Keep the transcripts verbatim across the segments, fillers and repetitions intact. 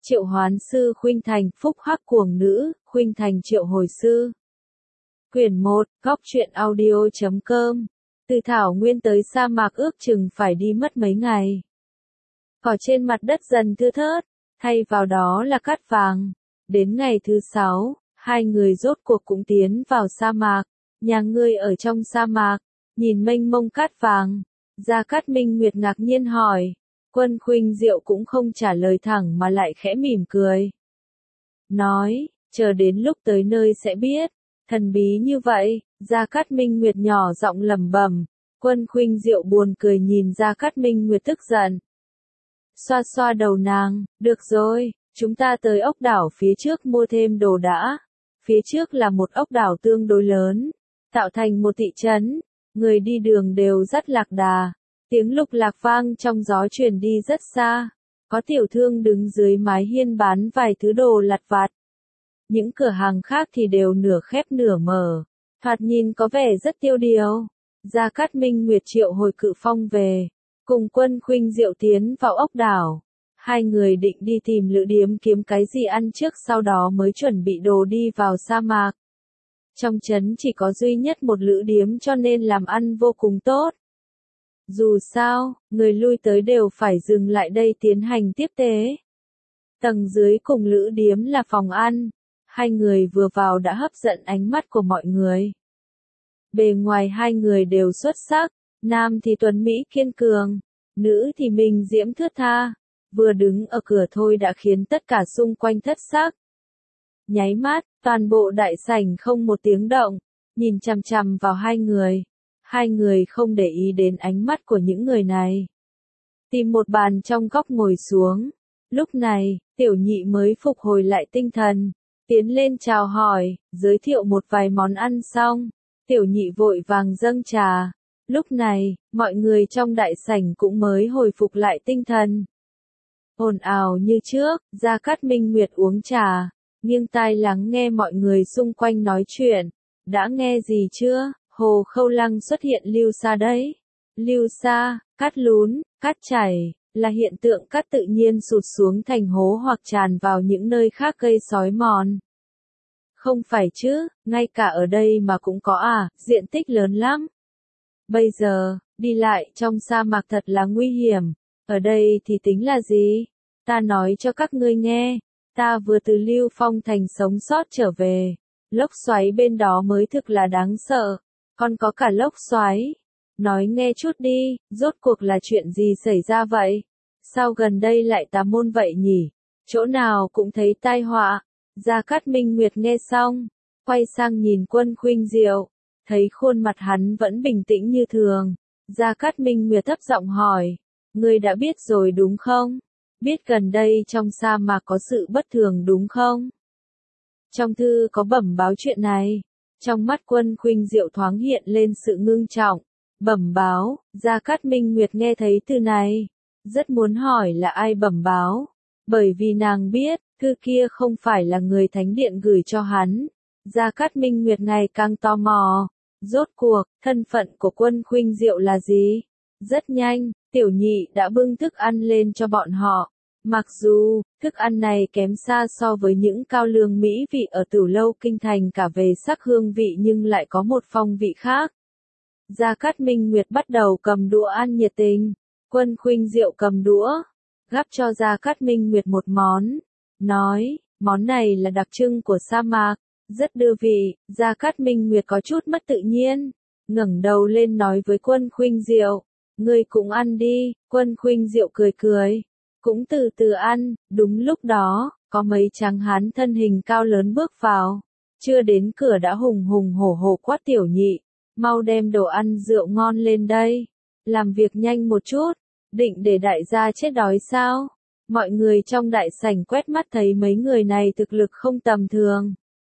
Triệu hoán sư khuynh thành, phúc hắc cuồng nữ, khuynh thành triệu hồi sư. Quyển một, góc truyện audio chấm com. Từ thảo nguyên tới sa mạc ước chừng phải đi mất mấy ngày. Cỏ trên mặt đất dần thưa thớt, thay vào đó là cát vàng. Đến ngày thứ sáu, hai người rốt cuộc cũng tiến vào sa mạc. Nhà ngươi ở trong sa mạc, nhìn mênh mông cát vàng. Gia Cát Minh Nguyệt ngạc nhiên hỏi. Quân Khuynh Diệu cũng không trả lời thẳng mà lại khẽ mỉm cười. Nói, chờ đến lúc tới nơi sẽ biết. Thần bí như vậy, Gia Cát Minh Nguyệt nhỏ giọng lẩm bẩm. Quân Khuynh Diệu buồn cười nhìn Gia Cát Minh Nguyệt tức giận. Xoa xoa đầu nàng, được rồi, chúng ta tới ốc đảo phía trước mua thêm đồ đã. Phía trước là một ốc đảo tương đối lớn, tạo thành một thị trấn, người đi đường đều rất lạc đà. Tiếng lục lạc vang trong gió truyền đi rất xa, có tiểu thương đứng dưới mái hiên bán vài thứ đồ lặt vặt. Những cửa hàng khác thì đều nửa khép nửa mở, thoạt nhìn có vẻ rất tiêu điều. Gia Cát Minh Nguyệt triệu hồi Cự Phong về, cùng Quân Khuynh Diệu tiến vào ốc đảo. Hai người định đi tìm lữ điếm kiếm cái gì ăn trước, sau đó mới chuẩn bị đồ đi vào sa mạc. Trong trấn chỉ có duy nhất một lữ điếm cho nên làm ăn vô cùng tốt. Dù sao, người lui tới đều phải dừng lại đây tiến hành tiếp tế. Tầng dưới cùng lữ điếm là phòng ăn. Hai người vừa vào đã hấp dẫn ánh mắt của mọi người. Bề ngoài hai người đều xuất sắc, nam thì tuấn mỹ kiên cường, nữ thì minh diễm thướt tha. Vừa đứng ở cửa thôi đã khiến tất cả xung quanh thất sắc. Nháy mắt, toàn bộ đại sảnh không một tiếng động, nhìn chằm chằm vào hai người. Hai người không để ý đến ánh mắt của những người này. Tìm một bàn trong góc ngồi xuống. Lúc này, tiểu nhị mới phục hồi lại tinh thần. Tiến lên chào hỏi, giới thiệu một vài món ăn xong. Tiểu nhị vội vàng dâng trà. Lúc này, mọi người trong đại sảnh cũng mới hồi phục lại tinh thần. Ồn ào như trước, Gia Cát Minh Nguyệt uống trà, nghiêng tai lắng nghe mọi người xung quanh nói chuyện. Đã nghe gì chưa? Hồ Khâu Lăng xuất hiện lưu sa đấy. Lưu sa, cát lún, cát chảy, là hiện tượng cát tự nhiên sụt xuống thành hố hoặc tràn vào những nơi khác gây xói mòn. Không phải chứ, ngay cả ở đây mà cũng có à, diện tích lớn lắm. Bây giờ, đi lại trong sa mạc thật là nguy hiểm. Ở đây thì tính là gì? Ta nói cho các ngươi nghe, ta vừa từ Lưu Phong Thành sống sót trở về. Lốc xoáy bên đó mới thực là đáng sợ. Còn có cả lốc xoáy. Nói nghe chút đi, rốt cuộc là chuyện gì xảy ra vậy? Sao gần đây lại tà môn vậy nhỉ? Chỗ nào cũng thấy tai họa. Gia Cát Minh Nguyệt nghe xong, quay sang nhìn Quân Khuynh Diệu, thấy khuôn mặt hắn vẫn bình tĩnh như thường. Gia Cát Minh Nguyệt thấp giọng hỏi, ngươi đã biết rồi đúng không? Biết gần đây trong sa mạc có sự bất thường đúng không? Trong thư có bẩm báo chuyện này. Trong mắt Quân Khuynh Diệu thoáng hiện lên sự ngưng trọng. Bẩm báo, Gia Cát Minh Nguyệt nghe thấy từ này, rất muốn hỏi là ai bẩm báo. Bởi vì nàng biết, thư kia không phải là người thánh điện gửi cho hắn. Gia Cát Minh Nguyệt ngày càng tò mò. Rốt cuộc, thân phận của Quân Khuynh Diệu là gì? Rất nhanh, tiểu nhị đã bưng thức ăn lên cho bọn họ. Mặc dù, thức ăn này kém xa so với những cao lương mỹ vị ở Tửu Lâu Kinh Thành cả về sắc hương vị nhưng lại có một phong vị khác. Gia Cát Minh Nguyệt bắt đầu cầm đũa ăn nhiệt tình. Quân Khuynh Diệu cầm đũa, gắp cho Gia Cát Minh Nguyệt một món. Nói, món này là đặc trưng của sa mạc, rất đưa vị. Gia Cát Minh Nguyệt có chút mất tự nhiên, ngẩng đầu lên nói với Quân Khuynh Diệu, ngươi cũng ăn đi. Quân Khuynh Diệu cười cười, cũng từ từ ăn. Đúng lúc đó, có mấy tráng hán thân hình cao lớn bước vào, chưa đến cửa đã hùng hùng hổ hổ quát tiểu nhị, mau đem đồ ăn rượu ngon lên đây, làm việc nhanh một chút, định để đại gia chết đói sao? Mọi người trong đại sảnh quét mắt thấy mấy người này thực lực không tầm thường.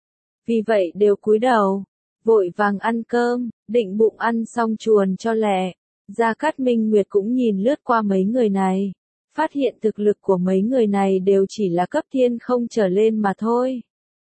Vì vậy đều cúi đầu, vội vàng ăn cơm, định bụng ăn xong chuồn cho lẹ. Gia Cát Minh Nguyệt cũng nhìn lướt qua mấy người này, phát hiện thực lực của mấy người này đều chỉ là cấp thiên không trở lên mà thôi.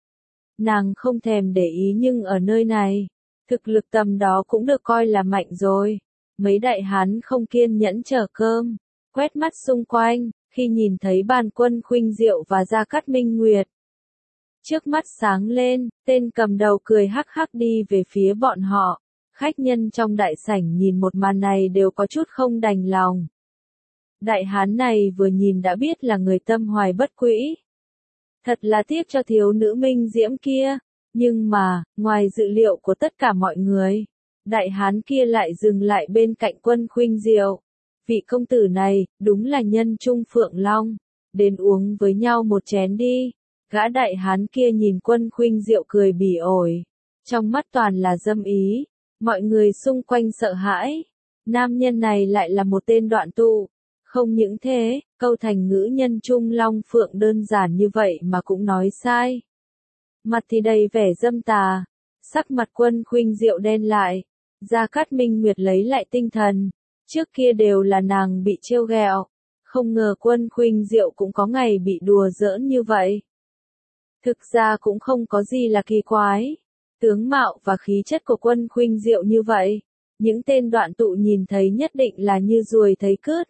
Nàng không thèm để ý nhưng ở nơi này, thực lực tầm đó cũng được coi là mạnh rồi. Mấy đại hán không kiên nhẫn chờ cơm, quét mắt xung quanh, Khi nhìn thấy bàn Quân Khuynh Diệu và Gia Cát Minh Nguyệt, trước mắt sáng lên, tên cầm đầu cười hắc hắc đi về phía bọn họ. Khách nhân trong đại sảnh nhìn một màn này đều có chút không đành lòng. Đại hán này vừa nhìn đã biết là người tâm hoài bất quỹ. Thật là tiếc cho thiếu nữ minh diễm kia, nhưng mà, ngoài dự liệu của tất cả mọi người, đại hán kia lại dừng lại bên cạnh Quân Khuynh Diệu. Vị công tử này, đúng là nhân trung phượng long, đến uống với nhau một chén đi. Gã đại hán kia nhìn Quân Khuynh Diệu cười bỉ ổi, trong mắt toàn là dâm ý, mọi người xung quanh sợ hãi. Nam nhân này lại là một tên đoạn tụ. Không những thế, câu thành ngữ nhân trung long phượng đơn giản như vậy mà cũng nói sai. Mặt thì đầy vẻ dâm tà, sắc mặt Quân Khuynh Diệu đen lại. Gia Cát Minh Nguyệt lấy lại tinh thần, trước kia đều là nàng bị trêu ghẹo, không ngờ Quân Khuynh Diệu cũng có ngày bị đùa giỡn như vậy. Thực ra cũng không có gì là kỳ quái, tướng mạo và khí chất của Quân Khuynh Diệu như vậy, những tên đoạn tụ nhìn thấy nhất định là như ruồi thấy cứt.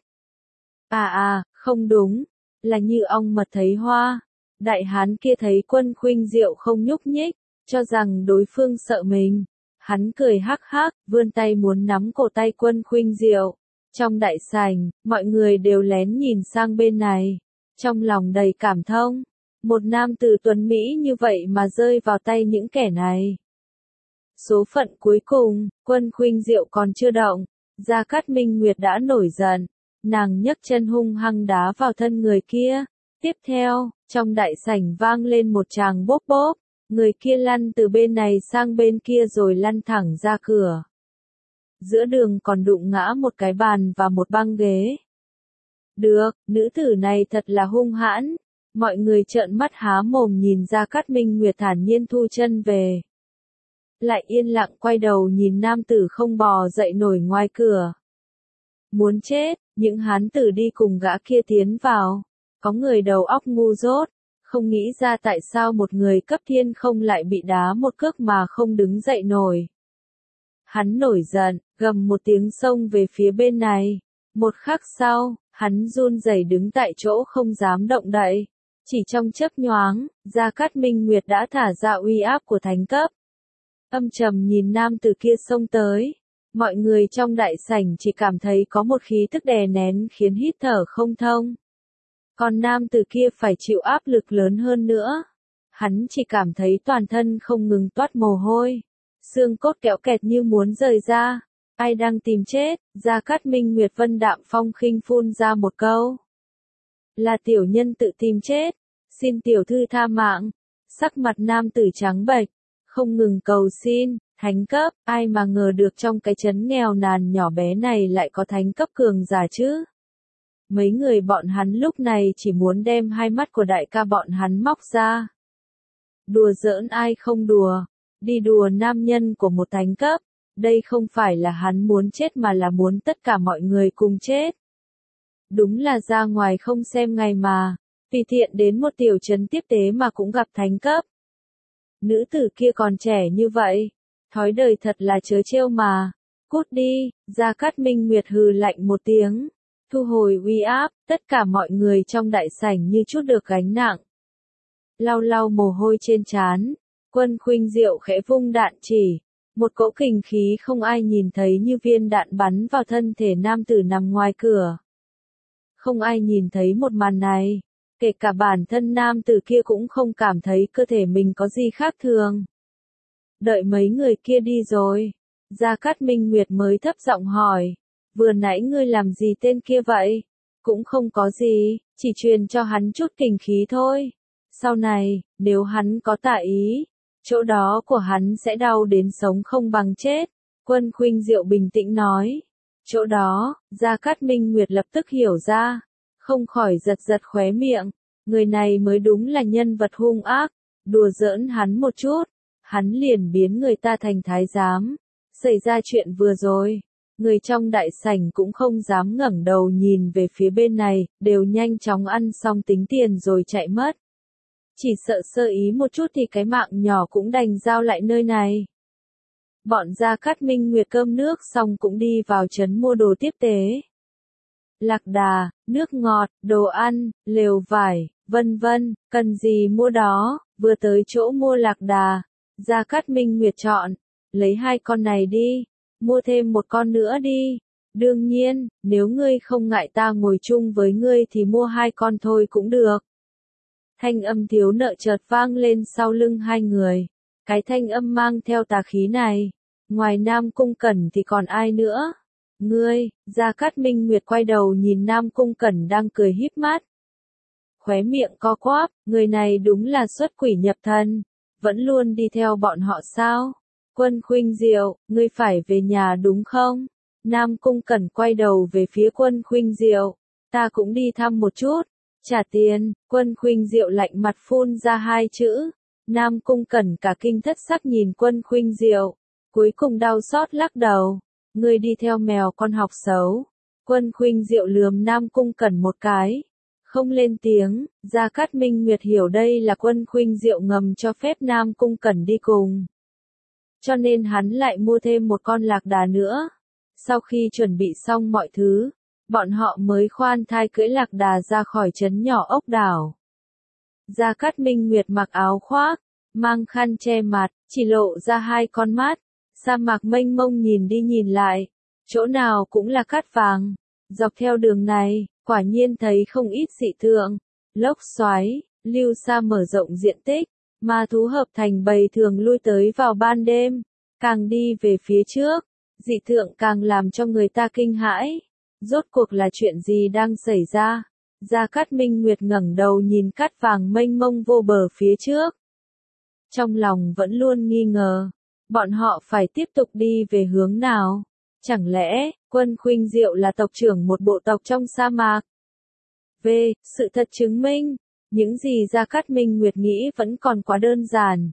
À à, không đúng, là như ong mật thấy hoa. Đại hán kia thấy Quân Khuynh Diệu không nhúc nhích, cho rằng đối phương sợ mình. Hắn cười hắc hắc, vươn tay muốn nắm cổ tay Quân Khuynh Diệu. Trong đại sảnh, mọi người đều lén nhìn sang bên này, trong lòng đầy cảm thông. Một nam tử tuấn Mỹ như vậy mà rơi vào tay những kẻ này. Số phận cuối cùng, Quân Khuynh Diệu còn chưa động, Gia Cát Minh Nguyệt đã nổi giận. Nàng nhấc chân hung hăng đá vào thân người kia. Tiếp theo, trong đại sảnh vang lên một tràng bốp bốp. Người kia lăn từ bên này sang bên kia rồi lăn thẳng ra cửa. Giữa đường còn đụng ngã một cái bàn và một băng ghế. Được, nữ tử này thật là hung hãn. Mọi người trợn mắt há mồm nhìn Gia Cát Minh Nguyệt thản nhiên thu chân về. Lại yên lặng quay đầu nhìn nam tử không bò dậy nổi ngoài cửa. Muốn chết, những hán tử đi cùng gã kia tiến vào. Có người đầu óc ngu dốt, không nghĩ ra tại sao một người cấp thiên không lại bị đá một cước mà không đứng dậy nổi. Hắn nổi giận, gầm một tiếng xông về phía bên này. Một khắc sau, hắn run rẩy đứng tại chỗ không dám động đậy. Chỉ trong chớp nhoáng, Gia Cát Minh Nguyệt đã thả ra uy áp của thánh cấp. Âm trầm nhìn nam tử kia xông tới. Mọi người trong đại sảnh chỉ cảm thấy có một khí tức đè nén khiến hít thở không thông. Còn nam tử kia phải chịu áp lực lớn hơn nữa. Hắn chỉ cảm thấy toàn thân không ngừng toát mồ hôi. Xương cốt kéo kẹt như muốn rời ra. Ai đang tìm chết? Gia Cát Minh Nguyệt vân đạm phong khinh phun ra một câu. Là tiểu nhân tự tìm chết. Xin tiểu thư tha mạng. Sắc mặt nam tử trắng bệch, không ngừng cầu xin. Thánh cấp, ai mà ngờ được trong cái trấn nghèo nàn nhỏ bé này lại có thánh cấp cường giả chứ. Mấy người bọn hắn lúc này chỉ muốn đem hai mắt của đại ca bọn hắn móc ra. Đùa giỡn ai không đùa, đi đùa nam nhân của một thánh cấp, đây không phải là hắn muốn chết mà là muốn tất cả mọi người cùng chết. Đúng là ra ngoài không xem ngày mà, tùy tiện đến một tiểu trấn tiếp tế mà cũng gặp thánh cấp. Nữ tử kia còn trẻ như vậy, thói đời thật là chớ trêu mà. Cút đi, Gia Cát Minh Nguyệt hừ lạnh một tiếng. Thu hồi uy áp, tất cả mọi người trong đại sảnh như chút được gánh nặng. Lau lau mồ hôi trên trán, Quân Khuynh Diệu khẽ vung đạn chỉ. Một cỗ kình khí không ai nhìn thấy như viên đạn bắn vào thân thể nam tử nằm ngoài cửa. Không ai nhìn thấy một màn này, kể cả bản thân nam tử kia cũng không cảm thấy cơ thể mình có gì khác thường. Đợi mấy người kia đi rồi, Gia Cát Minh Nguyệt mới thấp giọng hỏi, vừa nãy ngươi làm gì tên kia vậy? Cũng không có gì, chỉ truyền cho hắn chút kình khí thôi. Sau này, nếu hắn có tà ý, chỗ đó của hắn sẽ đau đến sống không bằng chết. Quân Khuynh Diệu bình tĩnh nói. Chỗ đó, Gia Cát Minh Nguyệt lập tức hiểu ra, không khỏi giật giật khóe miệng. Người này mới đúng là nhân vật hung ác, đùa giỡn hắn một chút, hắn liền biến người ta thành thái giám. Xảy ra chuyện vừa rồi, người trong đại sảnh cũng không dám ngẩng đầu nhìn về phía bên này, đều nhanh chóng ăn xong tính tiền rồi chạy mất. Chỉ sợ sơ ý một chút thì cái mạng nhỏ cũng đành giao lại nơi này. Bọn Gia Cát Minh Nguyệt cơm nước xong cũng đi vào trấn mua đồ tiếp tế. lạc đà, nước ngọt, đồ ăn, lều vải, vân vân, cần gì mua đó, vừa tới chỗ mua lạc đà, Gia Cát Minh Nguyệt chọn, lấy hai con này đi, mua thêm một con nữa đi. Đương nhiên, nếu ngươi không ngại ta ngồi chung với ngươi thì mua hai con thôi cũng được. Thanh âm thiếu nợ chợt vang lên sau lưng hai người. Cái thanh âm mang theo tà khí này. Ngoài Nam Cung Cẩn thì còn ai nữa? Ngươi, Gia Cát Minh Nguyệt quay đầu nhìn Nam Cung Cẩn đang cười híp mắt. Khóe miệng co quắp, người này đúng là xuất quỷ nhập thần. Vẫn luôn đi theo bọn họ sao? Quân Khuynh Diệu, ngươi phải về nhà đúng không? Nam Cung Cẩn quay đầu về phía Quân Khuynh Diệu. Ta cũng đi thăm một chút. Trả tiền, Quân Khuynh Diệu lạnh mặt phun ra hai chữ. Nam Cung Cẩn cả kinh thất sắc nhìn Quân Khuynh Diệu. Cuối cùng đau xót lắc đầu. Ngươi đi theo mèo con học xấu. Quân Khuynh Diệu lườm Nam Cung Cẩn một cái. Không lên tiếng, Gia Cát Minh Nguyệt hiểu đây là Quân Khuynh Diệu ngầm cho phép Nam Cung Cẩn đi cùng. Cho nên hắn lại mua thêm một con lạc đà nữa. Sau khi chuẩn bị xong mọi thứ, bọn họ mới khoan thai cưỡi lạc đà ra khỏi trấn nhỏ ốc đảo. Gia Cát Minh Nguyệt mặc áo khoác, mang khăn che mặt, chỉ lộ ra hai con mắt. Sa mạc mênh mông nhìn đi nhìn lại, chỗ nào cũng là cát vàng. Dọc theo đường này, quả nhiên thấy không ít dị tượng, lốc xoáy, lưu sa mở rộng diện tích, ma thú hợp thành bầy thường lui tới vào ban đêm. Càng đi về phía trước, dị tượng càng làm cho người ta kinh hãi. Rốt cuộc là chuyện gì đang xảy ra? Gia Cát Minh Nguyệt ngẩng đầu nhìn cát vàng mênh mông vô bờ phía trước. Trong lòng vẫn luôn nghi ngờ, bọn họ phải tiếp tục đi về hướng nào? Chẳng lẽ, Quân Khuynh Diệu là tộc trưởng một bộ tộc trong sa mạc? V. Sự thật chứng minh, những gì Gia Cát Minh Nguyệt nghĩ vẫn còn quá đơn giản.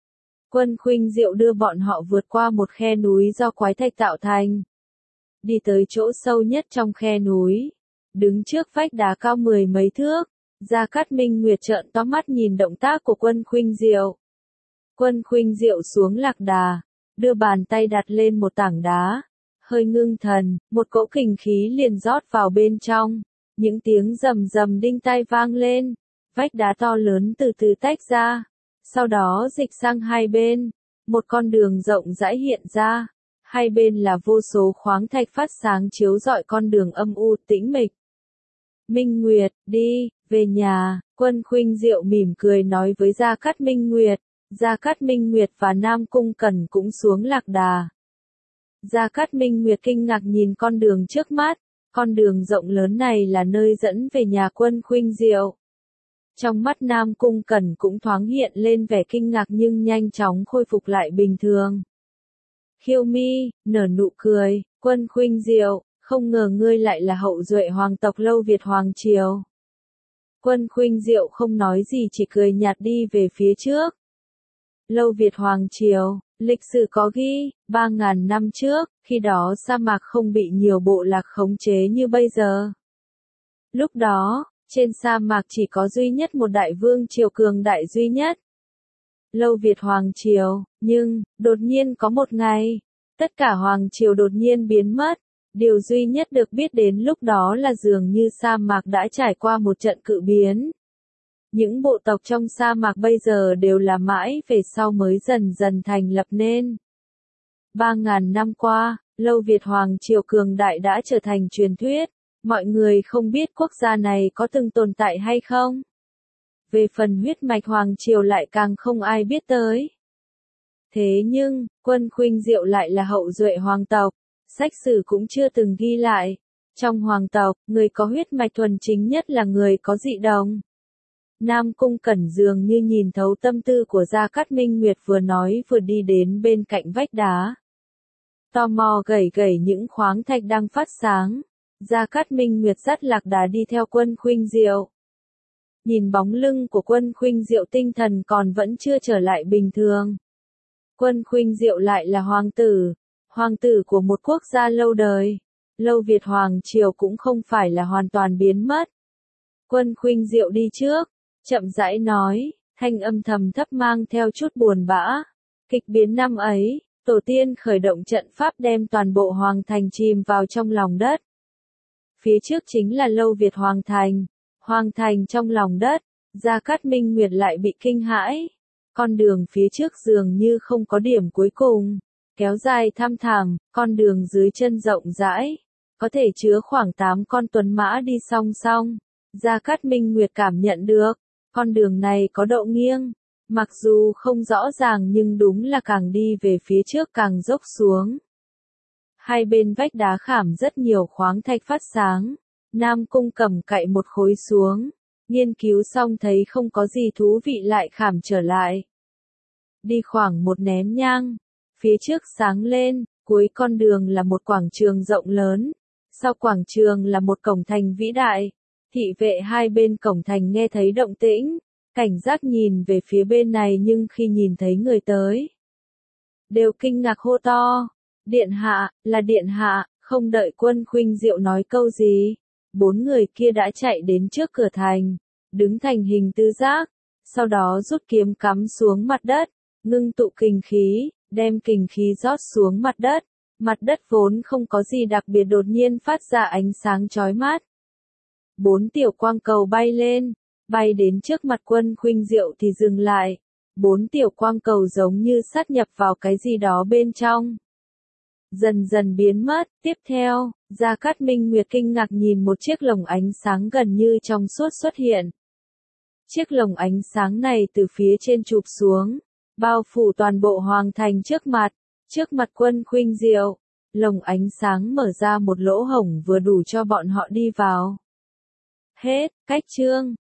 Quân Khuynh Diệu đưa bọn họ vượt qua một khe núi do quái thạch tạo thành. Đi tới chỗ sâu nhất trong khe núi. Đứng trước vách đá cao mười mấy thước, Gia Cát Minh Nguyệt trợn to mắt nhìn động tác của Quân Khuynh Diệu. Quân Khuynh Diệu xuống lạc đà, đưa bàn tay đặt lên một tảng đá. Hơi ngưng thần, một cỗ kình khí liền rót vào bên trong. Những tiếng rầm rầm đinh tai vang lên. Vách đá to lớn từ từ tách ra. Sau đó dịch sang hai bên. Một con đường rộng rãi hiện ra. Hai bên là vô số khoáng thạch phát sáng chiếu rọi con đường âm u tĩnh mịch. Minh Nguyệt, đi, về nhà. Quân Khuynh Diệu mỉm cười nói với Gia Cát Minh Nguyệt. Gia Cát Minh Nguyệt và Nam Cung Cẩn cũng xuống lạc đà. Gia Cát Minh Nguyệt kinh ngạc nhìn con đường trước mắt. Con đường rộng lớn này là nơi dẫn về nhà Quân Khuynh Diệu. Trong mắt Nam Cung Cẩn cũng thoáng hiện lên vẻ kinh ngạc nhưng nhanh chóng khôi phục lại bình thường. Khiêu mi, nở nụ cười, Quân Khuynh Diệu, không ngờ ngươi lại là hậu duệ hoàng tộc Lâu Việt Hoàng Triều. Quân Khuynh Diệu không nói gì chỉ cười nhạt đi về phía trước. Lâu Việt Hoàng Triều, lịch sử có ghi, ba ngàn năm trước, khi đó sa mạc không bị nhiều bộ lạc khống chế như bây giờ. Lúc đó, trên sa mạc chỉ có duy nhất một đại vương triều cường đại duy nhất. Lâu Việt Hoàng Triều, nhưng, đột nhiên có một ngày, tất cả Hoàng Triều đột nhiên biến mất. Điều duy nhất được biết đến lúc đó là dường như sa mạc đã trải qua một trận cự biến. Những bộ tộc trong sa mạc bây giờ đều là mãi về sau mới dần dần thành lập nên. Ba ngàn năm qua, Lâu Việt Hoàng Triều cường đại đã trở thành truyền thuyết. Mọi người không biết quốc gia này có từng tồn tại hay không. Về phần huyết mạch Hoàng Triều lại càng không ai biết tới. Thế nhưng, Quân Khuynh Diệu lại là hậu duệ hoàng tộc. Sách sử cũng chưa từng ghi lại. Trong hoàng tộc, người có huyết mạch thuần chính nhất là người có dị đồng. Nam Cung Cẩn dường như nhìn thấu tâm tư của Gia Cát Minh Nguyệt vừa nói vừa đi đến bên cạnh vách đá. Tò mò gẩy gẩy những khoáng thạch đang phát sáng. Gia Cát Minh Nguyệt dắt lạc đà đi theo Quân Khuynh Diệu. Nhìn bóng lưng của Quân Khuynh Diệu tinh thần còn vẫn chưa trở lại bình thường. Quân Khuynh Diệu lại là hoàng tử. Hoàng tử của một quốc gia lâu đời. Lâu Việt Hoàng Triều cũng không phải là hoàn toàn biến mất. Quân Khuynh Diệu đi trước, chậm rãi nói, thanh âm thầm thấp mang theo chút buồn bã. Kịch biến năm ấy, tổ tiên khởi động trận pháp đem toàn bộ hoàng thành chìm vào trong lòng đất. Phía trước chính là lâu Việt Hoàng Thành. Hoàng Thành trong lòng đất, Gia Cát Minh Nguyệt lại bị kinh hãi. Con đường phía trước dường như không có điểm cuối cùng, kéo dài thăm thẳm, con đường dưới chân rộng rãi, có thể chứa khoảng tám con tuấn mã đi song song. Gia Cát Minh Nguyệt cảm nhận được, con đường này có độ nghiêng, mặc dù không rõ ràng nhưng đúng là càng đi về phía trước càng dốc xuống. Hai bên vách đá khảm rất nhiều khoáng thạch phát sáng. Nam Cung Cẩm cậy một khối xuống, nghiên cứu xong thấy không có gì thú vị lại khảm trở lại. Đi khoảng một nén nhang, phía trước sáng lên, cuối con đường là một quảng trường rộng lớn, sau quảng trường là một cổng thành vĩ đại. Thị vệ hai bên cổng thành nghe thấy động tĩnh, cảnh giác nhìn về phía bên này nhưng khi nhìn thấy người tới, đều kinh ngạc hô to, điện hạ, là điện hạ, không đợi Quân Khuynh Diệu nói câu gì. Bốn người kia đã chạy đến trước cửa thành, đứng thành hình tứ giác, sau đó rút kiếm cắm xuống mặt đất, ngưng tụ kình khí, đem kình khí rót xuống mặt đất. Mặt đất vốn không có gì đặc biệt đột nhiên phát ra ánh sáng chói mắt. Bốn tiểu quang cầu bay lên, bay đến trước mặt Quân Khuynh Diệu thì dừng lại. Bốn tiểu quang cầu giống như sát nhập vào cái gì đó bên trong, dần dần biến mất. Tiếp theo, Gia Cát Minh Nguyệt kinh ngạc nhìn một chiếc lồng ánh sáng gần như trong suốt xuất hiện. Chiếc lồng ánh sáng này từ phía trên chụp xuống, bao phủ toàn bộ hoàng thành trước mặt. Trước mặt Quân Khuynh Diệu, lồng ánh sáng mở ra một lỗ hổng vừa đủ cho bọn họ đi vào. Hết, cách chương.